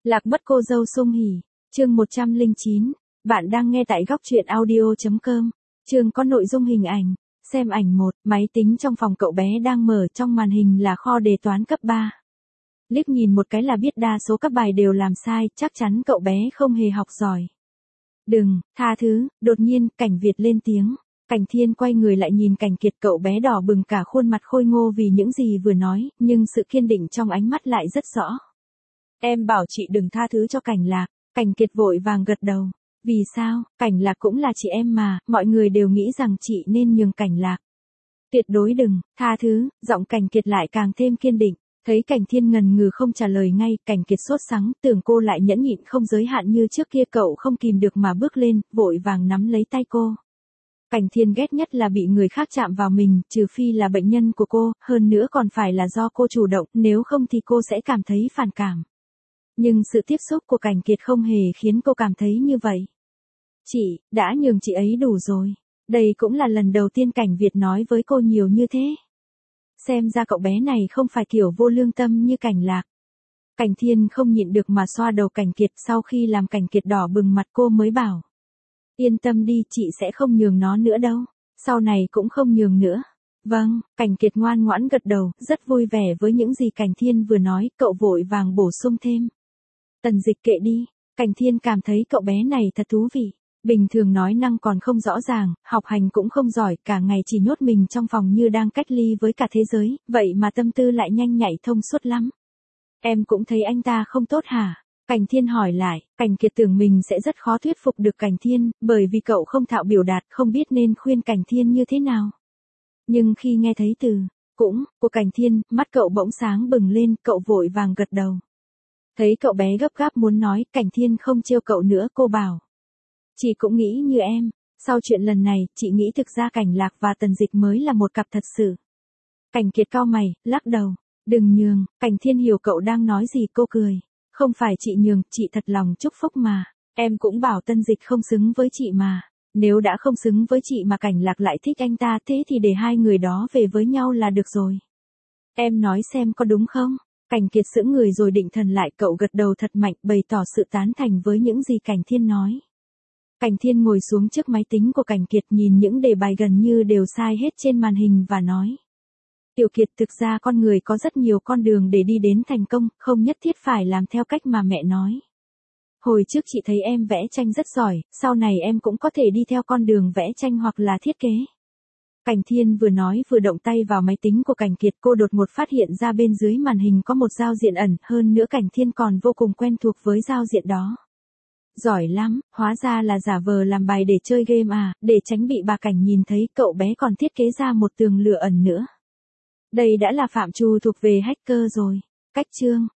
Lạc mất cô dâu Sung Hỉ, chương 109, bạn đang nghe tại góc truyện audio.com, chương có nội dung hình ảnh, xem ảnh 1, máy tính trong phòng cậu bé đang mở, trong màn hình là kho đề toán cấp 3. Liếc nhìn một cái là biết đa số các bài đều làm sai, chắc chắn cậu bé không hề học giỏi. Đừng, tha thứ, đột nhiên, Cảnh Việt lên tiếng. Cảnh Thiên quay người lại nhìn Cảnh Kiệt, cậu bé đỏ bừng cả khuôn mặt khôi ngô vì những gì vừa nói, nhưng sự kiên định trong ánh mắt lại rất rõ. Em bảo chị đừng tha thứ cho Cảnh Lạc. Cảnh Kiệt vội vàng gật đầu. Vì sao, Cảnh Lạc cũng là chị em mà, mọi người đều nghĩ rằng chị nên nhường Cảnh Lạc. Tuyệt đối đừng, tha thứ, giọng Cảnh Kiệt lại càng thêm kiên định. Thấy Cảnh Thiên ngần ngừ không trả lời ngay, Cảnh Kiệt sốt sắng, tưởng cô lại nhẫn nhịn không giới hạn như trước kia, cậu không kìm được mà bước lên, vội vàng nắm lấy tay cô. Cảnh Thiên ghét nhất là bị người khác chạm vào mình, trừ phi là bệnh nhân của cô, hơn nữa còn phải là do cô chủ động, nếu không thì cô sẽ cảm thấy phản cảm. Nhưng sự tiếp xúc của Cảnh Kiệt không hề khiến cô cảm thấy như vậy. Chị, đã nhường chị ấy đủ rồi. Đây cũng là lần đầu tiên Cảnh Việt nói với cô nhiều như thế. Xem ra cậu bé này không phải kiểu vô lương tâm như Cảnh Lạc. Cảnh Thiên không nhịn được mà xoa đầu Cảnh Kiệt, sau khi làm Cảnh Kiệt đỏ bừng mặt cô mới bảo. Yên tâm đi, chị sẽ không nhường nó nữa đâu. Sau này cũng không nhường nữa. Vâng, Cảnh Kiệt ngoan ngoãn gật đầu, rất vui vẻ với những gì Cảnh Thiên vừa nói, cậu vội vàng bổ sung thêm. Tần Dịch kệ đi, Cảnh Thiên cảm thấy cậu bé này thật thú vị. Bình thường nói năng còn không rõ ràng, học hành cũng không giỏi, cả ngày chỉ nhốt mình trong phòng như đang cách ly với cả thế giới, vậy mà tâm tư lại nhanh nhạy thông suốt lắm. Em cũng thấy anh ta không tốt hả? Cảnh Thiên hỏi lại. Cảnh Kiệt tưởng mình sẽ rất khó thuyết phục được Cảnh Thiên, bởi vì cậu không thạo biểu đạt, không biết nên khuyên Cảnh Thiên như thế nào. Nhưng khi nghe thấy từ cũng của Cảnh Thiên, mắt cậu bỗng sáng bừng lên, cậu vội vàng gật đầu. Thấy cậu bé gấp gáp muốn nói, Cảnh Thiên không trêu cậu nữa, cô bảo. Chị cũng nghĩ như em, sau chuyện lần này, chị nghĩ thực ra Cảnh Lạc và Tần Dịch mới là một cặp thật sự. Cảnh Kiệt cau mày, lắc đầu. Đừng nhường, Cảnh Thiên hiểu cậu đang nói gì, cô cười. Không phải chị nhường, chị thật lòng chúc phúc mà. Em cũng bảo Tân Dịch không xứng với chị mà. Nếu đã không xứng với chị mà Cảnh Lạc lại thích anh ta, thế thì để hai người đó về với nhau là được rồi. Em nói xem có đúng không? Cảnh Kiệt sững người rồi định thần lại, cậu gật đầu thật mạnh, bày tỏ sự tán thành với những gì Cảnh Thiên nói. Cảnh Thiên ngồi xuống trước máy tính của Cảnh Kiệt, nhìn những đề bài gần như đều sai hết trên màn hình và nói. Tiểu Kiệt, thực ra con người có rất nhiều con đường để đi đến thành công, không nhất thiết phải làm theo cách mà mẹ nói. Hồi trước chị thấy em vẽ tranh rất giỏi, sau này em cũng có thể đi theo con đường vẽ tranh hoặc là thiết kế. Cảnh Thiên vừa nói vừa động tay vào máy tính của Cảnh Kiệt, cô đột ngột phát hiện ra bên dưới màn hình có một giao diện ẩn, hơn nữa Cảnh Thiên còn vô cùng quen thuộc với giao diện đó. Giỏi lắm, hóa ra là giả vờ làm bài để chơi game à, để tránh bị bà Cảnh nhìn thấy, cậu bé còn thiết kế ra một tường lửa ẩn nữa. Đây đã là phạm trù thuộc về hacker rồi. Cách chương